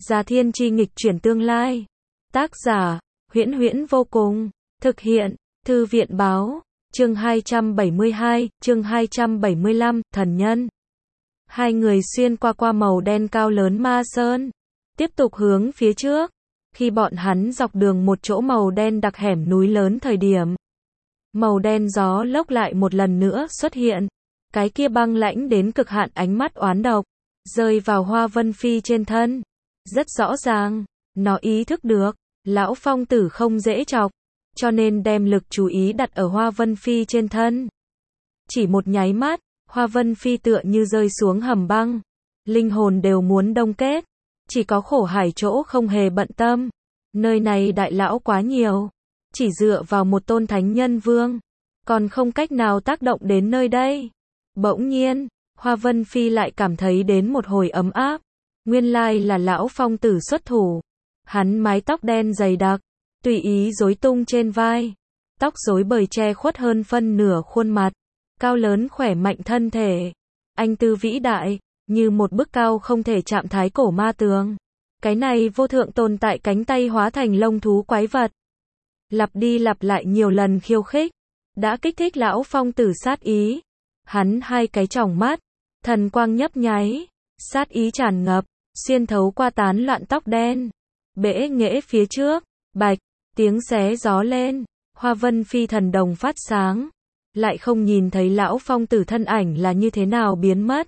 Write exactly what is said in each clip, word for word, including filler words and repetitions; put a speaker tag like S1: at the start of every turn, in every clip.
S1: Già Thiên Chi nghịch chuyển tương lai. Tác giả, Huyễn Huyễn vô cùng. Thực hiện, Thư viện báo. Chương hai trăm bảy mươi hai, chương hai trăm bảy mươi lăm, thần nhân. Hai người xuyên qua qua màu đen cao lớn ma sơn. Tiếp tục hướng phía trước. Khi bọn hắn dọc đường một chỗ màu đen đặc hẻm núi lớn thời điểm. Màu đen gió lốc lại một lần nữa xuất hiện. Cái kia băng lãnh đến cực hạn ánh mắt oán độc. Rơi vào Hoa Vân Phi trên thân. Rất rõ ràng, nó ý thức được, lão phong tử không dễ chọc. Cho nên đem lực chú ý đặt ở Hoa Vân Phi trên thân. Chỉ một nháy mắt, Hoa Vân Phi tựa như rơi xuống hầm băng. Linh hồn đều muốn đông kết. Chỉ có khổ hải chỗ không hề bận tâm. Nơi này đại lão quá nhiều. Chỉ dựa vào một tôn thánh nhân vương. Còn không cách nào tác động đến nơi đây. Bỗng nhiên, Hoa Vân Phi lại cảm thấy đến một hồi ấm áp. Nguyên lai là lão phong tử xuất thủ. Hắn mái tóc đen dày đặc. Tùy ý rối tung trên vai. Tóc rối bời che khuất hơn phân nửa khuôn mặt. Cao lớn khỏe mạnh thân thể. Anh tư vĩ đại. Như một bức cao không thể chạm thái cổ ma tường. Cái này vô thượng tồn tại cánh tay hóa thành lông thú quái vật. Lặp đi lặp lại nhiều lần khiêu khích. Đã kích thích lão phong tử sát ý. Hắn hai cái tròng mắt. Thần quang nhấp nháy. Sát ý tràn ngập. Xuyên thấu qua tán loạn tóc đen. Bẽ nghễ phía trước. Bạch. Tiếng xé gió lên. Hoa Vân Phi thần đồng phát sáng. Lại không nhìn thấy lão phong tử thân ảnh là như thế nào biến mất.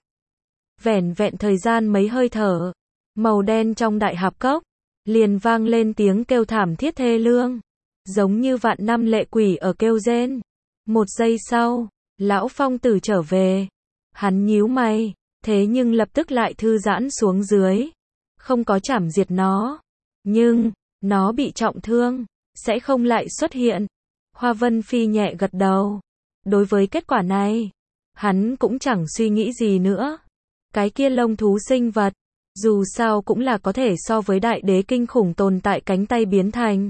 S1: Vẻn vẹn thời gian mấy hơi thở. Màu đen trong đại hạp cốc. Liền vang lên tiếng kêu thảm thiết thê lương. Giống như vạn năm lệ quỷ ở kêu rên. Một giây sau, lão phong tử trở về. Hắn nhíu mày. Thế nhưng lập tức lại thư giãn xuống dưới. Không có chảm diệt nó. Nhưng, nó bị trọng thương. Sẽ không lại xuất hiện. Hoa Vân Phi nhẹ gật đầu. Đối với kết quả này, hắn cũng chẳng suy nghĩ gì nữa. Cái kia lông thú sinh vật, dù sao cũng là có thể so với đại đế kinh khủng tồn tại cánh tay biến thành.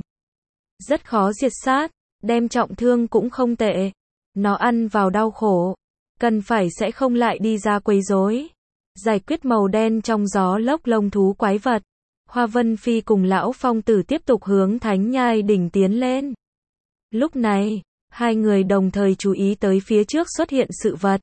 S1: Rất khó diệt sát, đem trọng thương cũng không tệ. Nó ăn vào đau khổ, cần phải sẽ không lại đi ra quấy rối. Giải quyết màu đen trong gió lốc lông thú quái vật. Hoa Vân Phi cùng lão phong tử tiếp tục hướng Thánh Nhai đỉnh tiến lên. Lúc này, hai người đồng thời chú ý tới phía trước xuất hiện sự vật.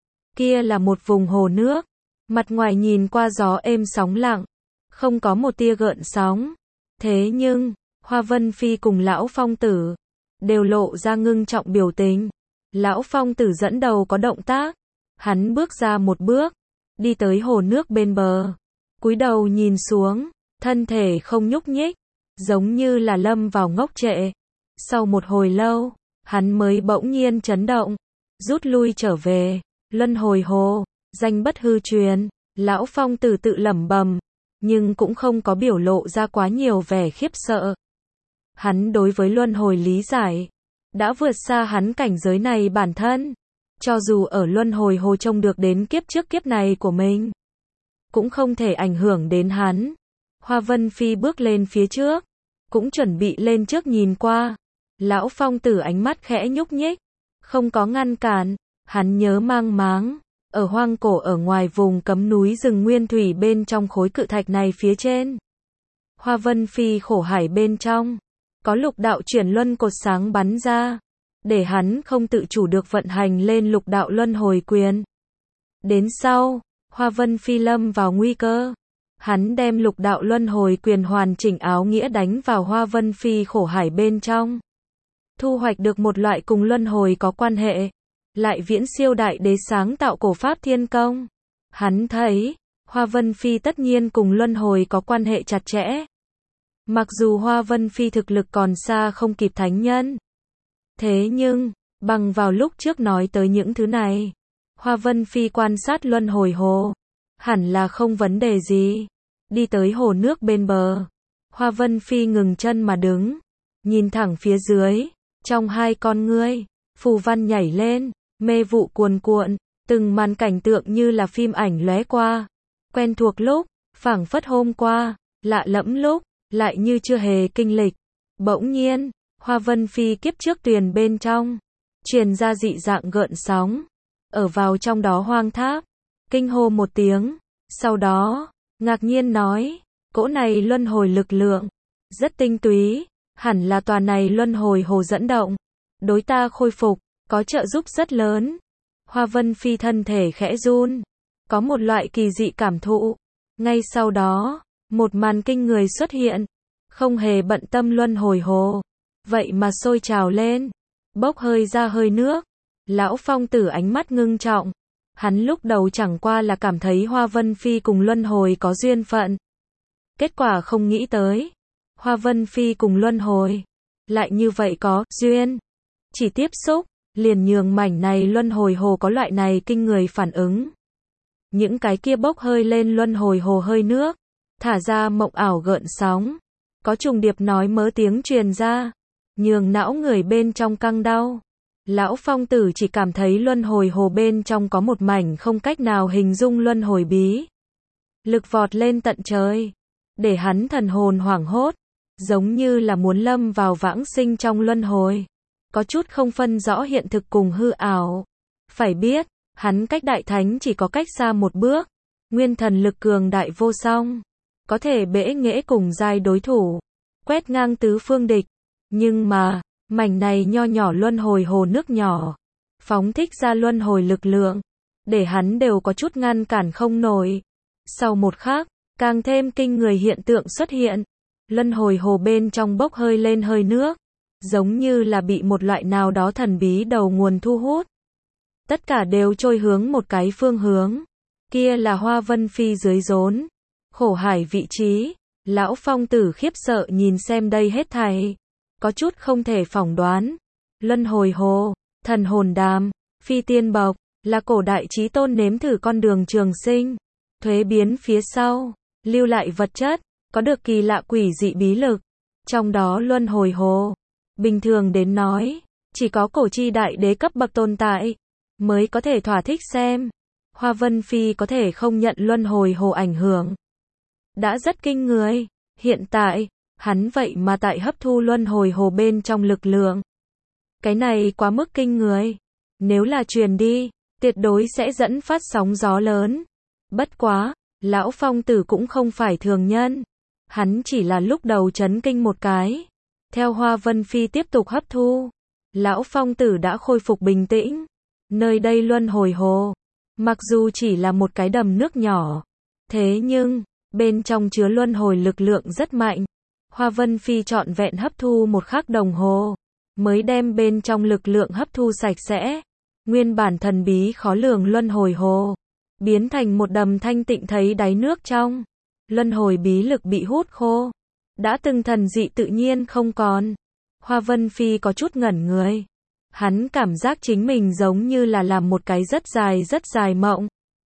S1: Kia là một vùng hồ nước. Mặt ngoài nhìn qua gió êm sóng lặng. Không có một tia gợn sóng. Thế nhưng, Hoa Vân Phi cùng lão phong tử đều lộ ra ngưng trọng biểu tình. Lão phong tử dẫn đầu có động tác. Hắn bước ra một bước. Đi tới hồ nước bên bờ. Cúi đầu nhìn xuống. Thân thể không nhúc nhích. Giống như là lâm vào ngốc trệ. Sau một hồi lâu, hắn mới bỗng nhiên chấn động. Rút lui trở về. Luân hồi hồ. Danh bất hư truyền. Lão phong tử tự lẩm bẩm. Nhưng cũng không có biểu lộ ra quá nhiều vẻ khiếp sợ. Hắn đối với luân hồi lý giải. Đã vượt xa hắn cảnh giới này bản thân. Cho dù ở luân hồi hồ trông được đến kiếp trước kiếp này của mình. Cũng không thể ảnh hưởng đến hắn. Hoa Vân Phi bước lên phía trước. Cũng chuẩn bị lên trước nhìn qua. Lão phong tử ánh mắt khẽ nhúc nhích. Không có ngăn cản. Hắn nhớ mang máng. Ở hoang cổ ở ngoài vùng cấm núi rừng nguyên thủy bên trong khối cự thạch này phía trên. Hoa Vân Phi khổ hải bên trong. Có lục đạo chuyển luân cột sáng bắn ra. Để hắn không tự chủ được vận hành lên lục đạo luân hồi quyền. Đến sau, Hoa Vân Phi lâm vào nguy cơ. Hắn đem lục đạo luân hồi quyền hoàn chỉnh áo nghĩa đánh vào Hoa Vân Phi khổ hải bên trong. Thu hoạch được một loại cùng luân hồi có quan hệ. Lại viễn siêu đại đế sáng tạo cổ pháp thiên công. Hắn thấy, Hoa Vân Phi tất nhiên cùng luân hồi có quan hệ chặt chẽ. Mặc dù Hoa Vân Phi thực lực còn xa không kịp thánh nhân. Thế nhưng, bằng vào lúc trước nói tới những thứ này, Hoa Vân Phi quan sát luân hồi hồ. Hẳn là không vấn đề gì. Đi tới hồ nước bên bờ. Hoa Vân Phi ngừng chân mà đứng. Nhìn thẳng phía dưới. Trong hai con ngươi, phù văn nhảy lên. Mê vụ cuồn cuộn. Từng màn cảnh tượng như là phim ảnh lóe qua. Quen thuộc lúc, phảng phất hôm qua. Lạ lẫm lúc, lại như chưa hề kinh lịch. Bỗng nhiên, Hoa Vân Phi kiếp trước tuyền bên trong. Truyền ra dị dạng gợn sóng. Ở vào trong đó hoang tháp. Kinh hô một tiếng. Sau đó, ngạc nhiên nói. Cỗ này luân hồi lực lượng rất tinh túy, hẳn là tòa này luân hồi hồ dẫn động, đối ta khôi phục có trợ giúp rất lớn. Hoa Vân Phi thân thể khẽ run, có một loại kỳ dị cảm thụ. Ngay sau đó, một màn kinh người xuất hiện, không hề bận tâm luân hồi hồ, vậy mà sôi trào lên, bốc hơi ra hơi nước. Lão Phong Tử ánh mắt ngưng trọng, hắn lúc đầu chẳng qua là cảm thấy Hoa Vân Phi cùng luân hồi có duyên phận. Kết quả không nghĩ tới, Hoa Vân Phi cùng luân hồi lại như vậy có duyên. Chỉ tiếp xúc, liền nhường mảnh này luân hồi hồ có loại này kinh người phản ứng. Những cái kia bốc hơi lên luân hồi hồ hơi nước, thả ra mộng ảo gợn sóng, có trùng điệp nói mớ tiếng truyền ra, nhường não người bên trong căng đau. Lão Phong Tử chỉ cảm thấy luân hồi hồ bên trong có một mảnh không cách nào hình dung luân hồi bí lực vọt lên tận trời, để hắn thần hồn hoảng hốt, giống như là muốn lâm vào vãng sinh trong luân hồi, có chút không phân rõ hiện thực cùng hư ảo. Phải biết, hắn cách đại thánh chỉ có cách xa một bước, nguyên thần lực cường đại vô song, có thể bẽ nghễ cùng giai đối thủ, quét ngang tứ phương địch. Nhưng mà, mảnh này nho nhỏ luân hồi hồ nước nhỏ, phóng thích ra luân hồi lực lượng, để hắn đều có chút ngăn cản không nổi. Sau một khắc, càng thêm kinh người hiện tượng xuất hiện, luân hồi hồ bên trong bốc hơi lên hơi nước, giống như là bị một loại nào đó thần bí đầu nguồn thu hút. Tất cả đều trôi hướng một cái phương hướng, kia là Hoa Vân Phi dưới rốn khổ hải vị trí. Lão Phong Tử khiếp sợ nhìn xem đây hết thảy, có chút không thể phỏng đoán. Luân hồi hồ, thần hồn đàm, phi tiên bộc, là cổ đại chí tôn nếm thử con đường trường sinh, thuế biến phía sau, lưu lại vật chất, có được kỳ lạ quỷ dị bí lực. Trong đó luân hồi hồ, bình thường đến nói, chỉ có cổ chi đại đế cấp bậc tồn tại, mới có thể thỏa thích xem. Hoa Vân Phi có thể không nhận luân hồi hồ ảnh hưởng, đã rất kinh người. Hiện tại, hắn vậy mà tại hấp thu luân hồi hồ bên trong lực lượng. Cái này quá mức kinh người. Nếu là truyền đi, tuyệt đối sẽ dẫn phát sóng gió lớn. Bất quá, Lão Phong Tử cũng không phải thường nhân. Hắn chỉ là lúc đầu chấn kinh một cái. Theo Hoa Vân Phi tiếp tục hấp thu, Lão Phong Tử đã khôi phục bình tĩnh. Nơi đây luân hồi hồ, mặc dù chỉ là một cái đầm nước nhỏ, thế nhưng, bên trong chứa luân hồi lực lượng rất mạnh. Hoa Vân Phi trọn vẹn hấp thu một khắc đồng hồ, mới đem bên trong lực lượng hấp thu sạch sẽ. Nguyên bản thần bí khó lường luân hồi hồ, biến thành một đầm thanh tịnh thấy đáy nước trong. Luân hồi bí lực bị hút khô, đã từng thần dị tự nhiên không còn. Hoa Vân Phi có chút ngẩn người. Hắn cảm giác chính mình giống như là làm một cái rất dài rất dài mộng.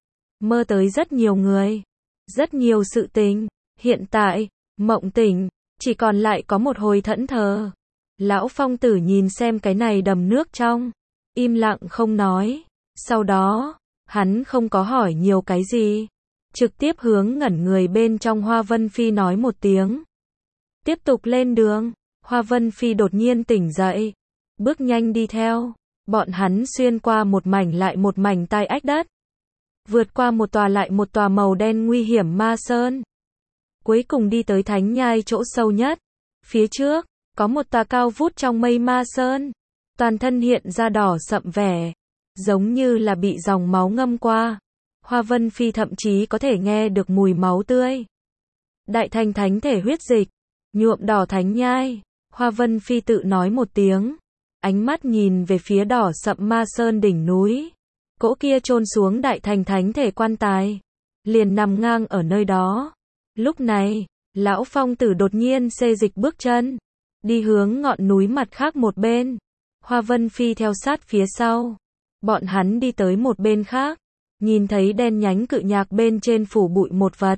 S1: Mơ tới rất nhiều người, rất nhiều sự tình. Hiện tại, mộng tỉnh, chỉ còn lại có một hồi thẫn thờ. Lão Phong Tử nhìn xem cái này đầm nước trong, im lặng không nói. Sau đó, hắn không có hỏi nhiều cái gì, trực tiếp hướng ngẩn người bên trong Hoa Vân Phi nói một tiếng. Tiếp tục lên đường. Hoa Vân Phi đột nhiên tỉnh dậy, bước nhanh đi theo. Bọn hắn xuyên qua một mảnh lại một mảnh tai ách đất, vượt qua một tòa lại một tòa màu đen nguy hiểm ma sơn, cuối cùng đi tới thánh nhai chỗ sâu nhất. Phía trước, có một tòa cao vút trong mây ma sơn, toàn thân hiện ra đỏ sậm vẻ, giống như là bị dòng máu ngâm qua. Hoa Vân Phi thậm chí có thể nghe được mùi máu tươi. Đại thành thánh thể huyết dịch, nhuộm đỏ thánh nhai. Hoa Vân Phi tự nói một tiếng, ánh mắt nhìn về phía đỏ sậm ma sơn đỉnh núi. Cỗ kia chôn xuống đại thành thánh thể quan tài, liền nằm ngang ở nơi đó. Lúc này, Lão Phong Tử đột nhiên xê dịch bước chân, đi hướng ngọn núi mặt khác một bên. Hoa Vân Phi theo sát phía sau. Bọn hắn đi tới một bên khác, nhìn thấy đen nhánh cự nhạc bên trên phủ bụi một vật.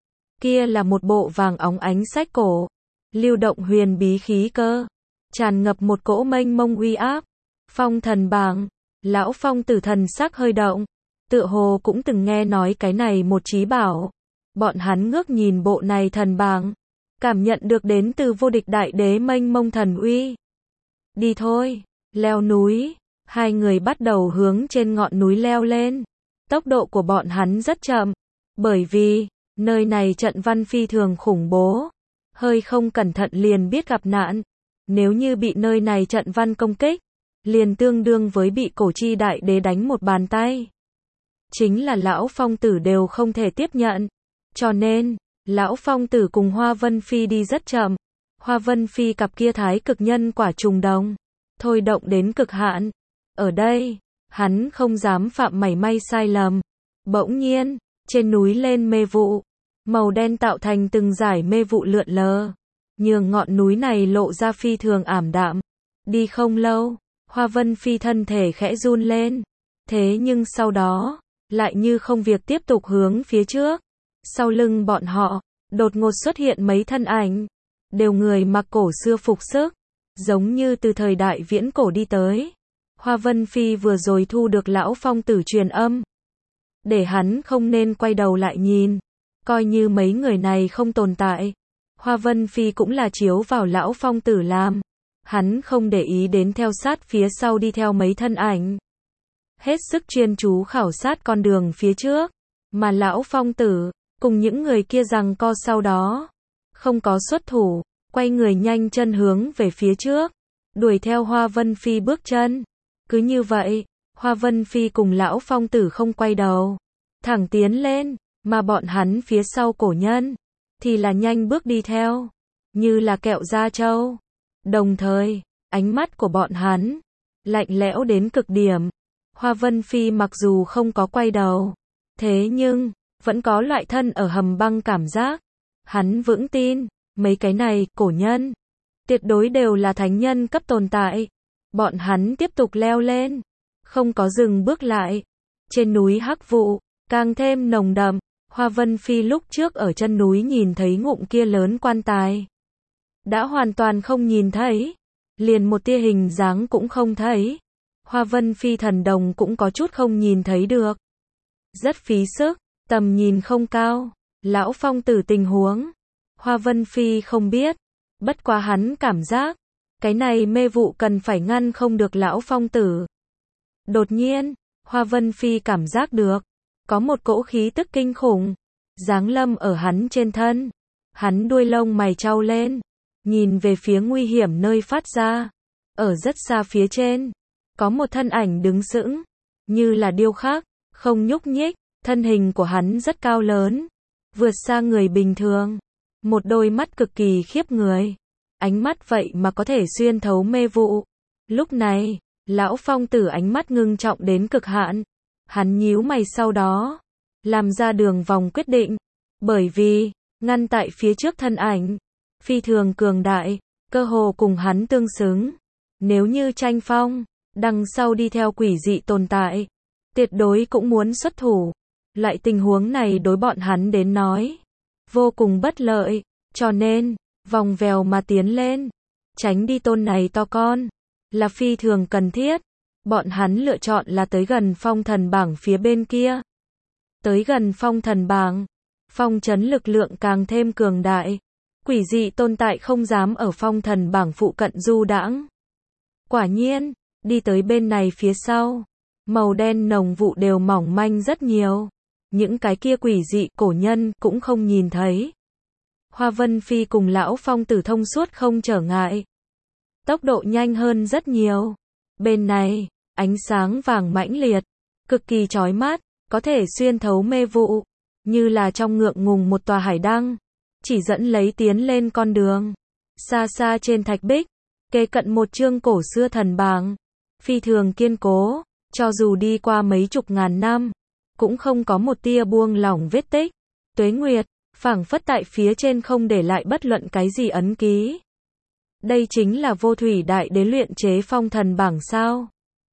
S1: Kia là một bộ vàng óng ánh sách cổ, lưu động huyền bí khí cơ, tràn ngập một cỗ mênh mông uy áp. Phong thần bảng. Lão Phong Tử thần sắc hơi động, tựa hồ cũng từng nghe nói cái này một chí bảo. Bọn hắn ngước nhìn bộ này thần bảng, cảm nhận được đến từ vô địch đại đế mênh mông thần uy. Đi thôi. Leo núi. Hai người bắt đầu hướng trên ngọn núi leo lên. Tốc độ của bọn hắn rất chậm, bởi vì Nơi này trận văn phi thường khủng bố, hơi không cẩn thận liền biết gặp nạn. Nếu như bị nơi này trận văn công kích, liền tương đương với bị cổ chi đại đế đánh một bàn tay. Chính là lão phong tử đều không thể tiếp nhận. Cho nên, lão phong tử cùng Hoa Vân Phi đi rất chậm. Hoa Vân Phi cặp kia thái cực nhân quả trùng đồng, thôi động đến cực hạn. Ở đây, hắn không dám phạm mảy may sai lầm. Bỗng nhiên, trên núi lên mê vụ, màu đen tạo thành từng dải mê vụ lượn lờ, nhường ngọn núi này lộ ra phi thường ảm đạm. Đi không lâu, Hoa Vân Phi thân thể khẽ run lên, thế nhưng sau đó, lại như không việc tiếp tục hướng phía trước. Sau lưng bọn họ, đột ngột xuất hiện mấy thân ảnh, đều người mặc cổ xưa phục sức, giống như từ thời đại viễn cổ đi tới. Hoa Vân Phi vừa rồi thu được lão phong tử truyền âm, để hắn không nên quay đầu lại nhìn, coi như mấy người này không tồn tại. Hoa Vân Phi cũng là chiếu vào lão phong tử làm, hắn không để ý đến theo sát phía sau đi theo mấy thân ảnh, hết sức chuyên chú khảo sát con đường phía trước, mà lão phong tử cùng những người kia giằng co sau đó, không có xuất thủ, quay người nhanh chân hướng về phía trước, đuổi theo Hoa Vân Phi bước chân. Cứ như vậy, Hoa Vân Phi cùng lão phong tử không quay đầu, thẳng tiến lên, mà bọn hắn phía sau cổ nhân, thì là nhanh bước đi theo, như là kẹo da trâu. Đồng thời, ánh mắt của bọn hắn, lạnh lẽo đến cực điểm. Hoa Vân Phi mặc dù không có quay đầu, thế nhưng, vẫn có loại thân ở hầm băng cảm giác. Hắn vững tin, mấy cái này, cổ nhân, tuyệt đối đều là thánh nhân cấp tồn tại. Bọn hắn tiếp tục leo lên, không có dừng bước lại. Trên núi hắc vụ, càng thêm nồng đậm. Hoa Vân Phi lúc trước ở chân núi nhìn thấy ngụm kia lớn quan tài, đã hoàn toàn không nhìn thấy, liền một tia hình dáng cũng không thấy. Hoa Vân Phi thần đồng cũng có chút không nhìn thấy được, rất phí sức, tầm nhìn không cao. Lão phong tử tình huống, Hoa Vân Phi không biết, bất quá hắn cảm giác, cái này mê vụ cần phải ngăn không được lão phong tử. Đột nhiên, Hoa Vân Phi cảm giác được, có một cỗ khí tức kinh khủng, giáng lâm ở hắn trên thân. Hắn đuôi lông mày chau lên, nhìn về phía nguy hiểm nơi phát ra. Ở rất xa phía trên, có một thân ảnh đứng sững, như là điêu khắc, không nhúc nhích. Thân hình của hắn rất cao lớn, vượt xa người bình thường. Một đôi mắt cực kỳ khiếp người, ánh mắt vậy mà có thể xuyên thấu mê vụ. Lúc này, lão phong tử ánh mắt ngưng trọng đến cực hạn. Hắn nhíu mày sau đó, làm ra đường vòng quyết định, bởi vì, ngăn tại phía trước thân ảnh, phi thường cường đại, cơ hồ cùng hắn tương xứng. Nếu như tranh phong, đằng sau đi theo quỷ dị tồn tại, tuyệt đối cũng muốn xuất thủ. Loại tình huống này đối bọn hắn đến nói, vô cùng bất lợi, cho nên, vòng vèo mà tiến lên, tránh đi tôn này to con, là phi thường cần thiết. Bọn hắn lựa chọn là tới gần phong thần bảng phía bên kia. Tới gần phong thần bảng, phong trấn lực lượng càng thêm cường đại. Quỷ dị tồn tại không dám ở phong thần bảng phụ cận du đãng. Quả nhiên, đi tới bên này phía sau, màu đen nồng vụ đều mỏng manh rất nhiều. Những cái kia quỷ dị cổ nhân cũng không nhìn thấy. Hoa Vân Phi cùng lão phong tử thông suốt không trở ngại, tốc độ nhanh hơn rất nhiều. Bên này, ánh sáng vàng mãnh liệt, cực kỳ chói mắt, có thể xuyên thấu mê vụ, như là trong ngượng ngùng một tòa hải đăng, chỉ dẫn lấy tiến lên con đường. Xa xa trên thạch bích, kề cận một chương cổ xưa thần bảng, phi thường kiên cố, cho dù đi qua mấy chục ngàn năm, cũng không có một tia buông lỏng vết tích. Tuế Nguyệt, phảng phất tại phía trên không để lại bất luận cái gì ấn ký. Đây chính là vô thủy đại đế luyện chế phong thần bảng sao?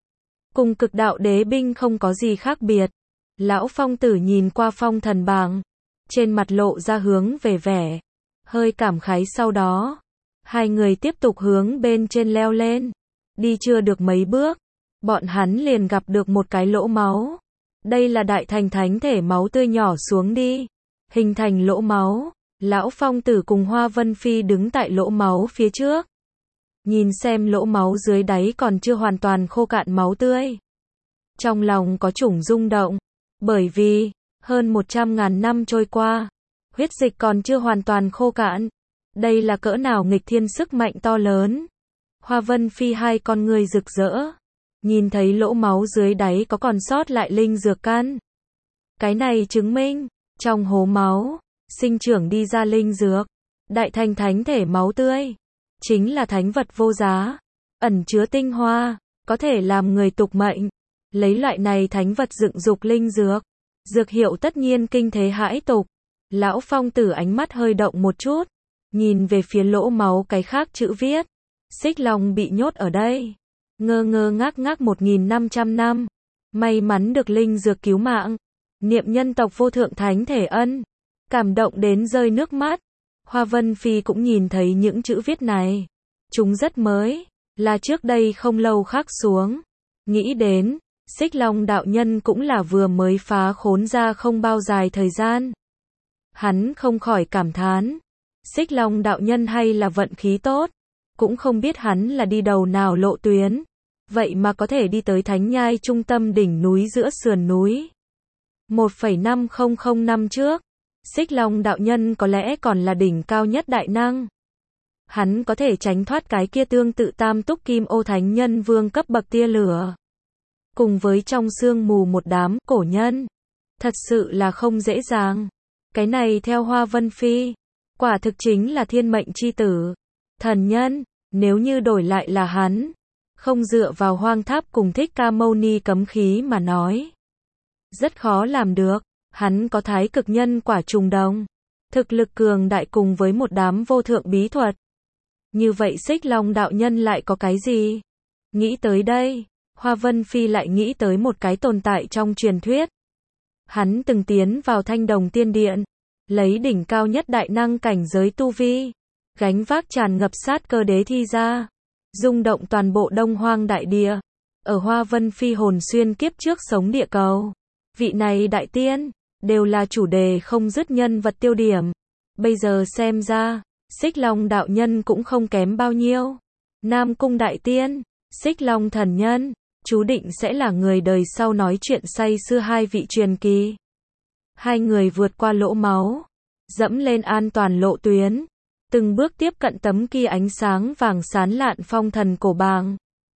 S1: Cùng cực đạo đế binh không có gì khác biệt. Lão phong tử nhìn qua phong thần bảng, trên mặt lộ ra hướng về vẻ, hơi cảm khái sau đó. Hai người tiếp tục hướng bên trên leo lên. Đi chưa được mấy bước, bọn hắn liền gặp được một cái lỗ máu. Đây là đại thành thánh thể máu tươi nhỏ xuống đi, hình thành lỗ máu. Lão phong tử cùng Hoa Vân Phi đứng tại lỗ máu phía trước, nhìn xem lỗ máu dưới đáy còn chưa hoàn toàn khô cạn máu tươi. Trong lòng có chủng rung động, bởi vì, hơn một trăm ngàn năm trôi qua, huyết dịch còn chưa hoàn toàn khô cạn. Đây là cỡ nào nghịch thiên sức mạnh to lớn. Hoa Vân Phi hai con người rực rỡ, nhìn thấy lỗ máu dưới đáy có còn sót lại linh dược căn. Cái này chứng minh, trong hố máu, sinh trưởng đi ra linh dược, đại thành thánh thể máu tươi, chính là thánh vật vô giá, ẩn chứa tinh hoa, có thể làm người tục mệnh. Lấy loại này thánh vật dựng dục linh dược, dược hiệu tất nhiên kinh thế hãi tục. Lão Phong Tử ánh mắt hơi động một chút, nhìn về phía lỗ máu cái khác chữ viết. Xích Long bị nhốt ở đây, ngơ ngơ ngác ngác một nghìn năm trăm năm, may mắn được linh dược cứu mạng, niệm nhân tộc vô thượng thánh thể ân, cảm động đến rơi nước mắt. Hoa Vân Phi cũng nhìn thấy những chữ viết này, chúng rất mới, là trước đây không lâu khắc xuống. Nghĩ đến, Xích Long đạo nhân cũng là vừa mới phá khốn ra không bao dài thời gian. Hắn không khỏi cảm thán, Xích Long đạo nhân hay là vận khí tốt, cũng không biết hắn là đi đầu nào lộ tuyến, vậy mà có thể đi tới Thánh Nhai trung tâm đỉnh núi giữa sườn núi. một phẩy năm không không năm trước, Xích Long đạo nhân có lẽ còn là đỉnh cao nhất đại năng. Hắn có thể tránh thoát cái kia tương tự tam túc kim ô thánh nhân vương cấp bậc tia lửa. Cùng với trong sương mù một đám cổ nhân. Thật sự là không dễ dàng. Cái này theo Hoa Vân Phi, quả thực chính là thiên mệnh chi tử. Thần nhân, nếu như đổi lại là hắn, không dựa vào hoang tháp cùng Thích Ca Mâu Ni cấm khí mà nói. Rất khó làm được, hắn có thái cực nhân quả trùng đồng. Thực lực cường đại cùng với một đám vô thượng bí thuật. Như vậy Xích Long đạo nhân lại có cái gì? Nghĩ tới đây, Hoa Vân Phi lại nghĩ tới một cái tồn tại trong truyền thuyết. Hắn từng tiến vào Thanh Đồng Tiên Điện, lấy đỉnh cao nhất đại năng cảnh giới tu vi, gánh vác tràn ngập sát cơ đế thi ra, rung động toàn bộ Đông Hoang đại địa. Ở Hoa Vân Phi hồn xuyên kiếp trước sống địa cầu, vị này đại tiên, đều là chủ đề không dứt nhân vật tiêu điểm. Bây giờ xem ra, Xích Long đạo nhân cũng không kém bao nhiêu. Nam Cung đại tiên, Xích Long thần nhân, chú định sẽ là người đời sau nói chuyện say xưa hai vị truyền kỳ. Hai người vượt qua lỗ máu, dẫm lên an toàn lộ tuyến, từng bước tiếp cận tấm kia ánh sáng vàng sán lạn phong thần cổ bàng.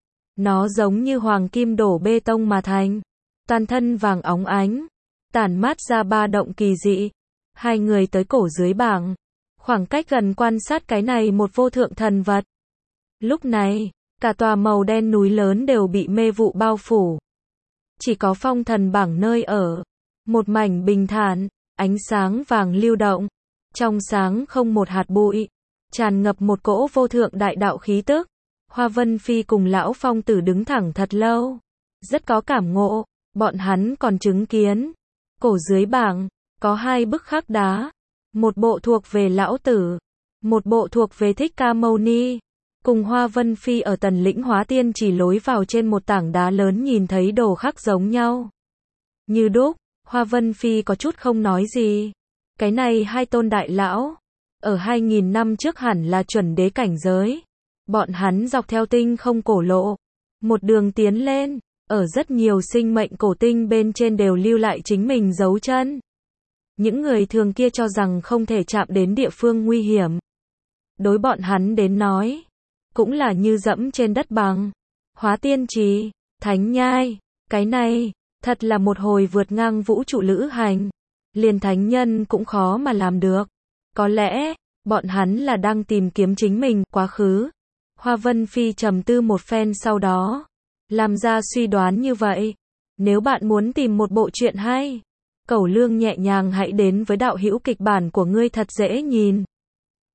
S1: Nó giống như hoàng kim đổ bê tông mà thành, toàn thân vàng óng ánh, tản mát ra ba động kỳ dị. Hai người tới cổ dưới bảng, khoảng cách gần quan sát cái này một vô thượng thần vật. Lúc này, cả tòa màu đen núi lớn đều bị mê vụ bao phủ. Chỉ có phong thần bảng nơi ở, một mảnh bình thản, ánh sáng vàng lưu động, trong sáng không một hạt bụi, tràn ngập một cỗ vô thượng đại đạo khí tức. Hoa Vân Phi cùng lão Phong Tử đứng thẳng thật lâu, rất có cảm ngộ. Bọn hắn còn chứng kiến, cổ dưới bảng, có hai bức khắc đá, một bộ thuộc về lão tử, một bộ thuộc về Thích Ca Mâu Ni. Cùng Hoa Vân Phi ở Tần Lĩnh Hóa Tiên chỉ lối vào trên một tảng đá lớn nhìn thấy đồ khắc giống nhau. Như đúc, Hoa Vân Phi có chút không nói gì. Cái này hai tôn đại lão, ở hai nghìn năm trước hẳn là chuẩn đế cảnh giới. Bọn hắn dọc theo tinh không cổ lộ, một đường tiến lên, ở rất nhiều sinh mệnh cổ tinh bên trên đều lưu lại chính mình dấu chân. Những người thường kia cho rằng không thể chạm đến địa phương nguy hiểm. Đối bọn hắn đến nói, cũng là như dẫm trên đất bằng. Hóa Tiên Trì, Thánh Nhai, cái này, thật là một hồi vượt ngang vũ trụ lữ hành. Liền thánh nhân cũng khó mà làm được. Có lẽ, bọn hắn là đang tìm kiếm chính mình, quá khứ. Hoa Vân Phi trầm tư một phen sau đó, làm ra suy đoán như vậy. Nếu bạn muốn tìm một bộ truyện hay, Cẩu Lương nhẹ nhàng hãy đến với đạo hữu kịch bản của ngươi thật dễ nhìn.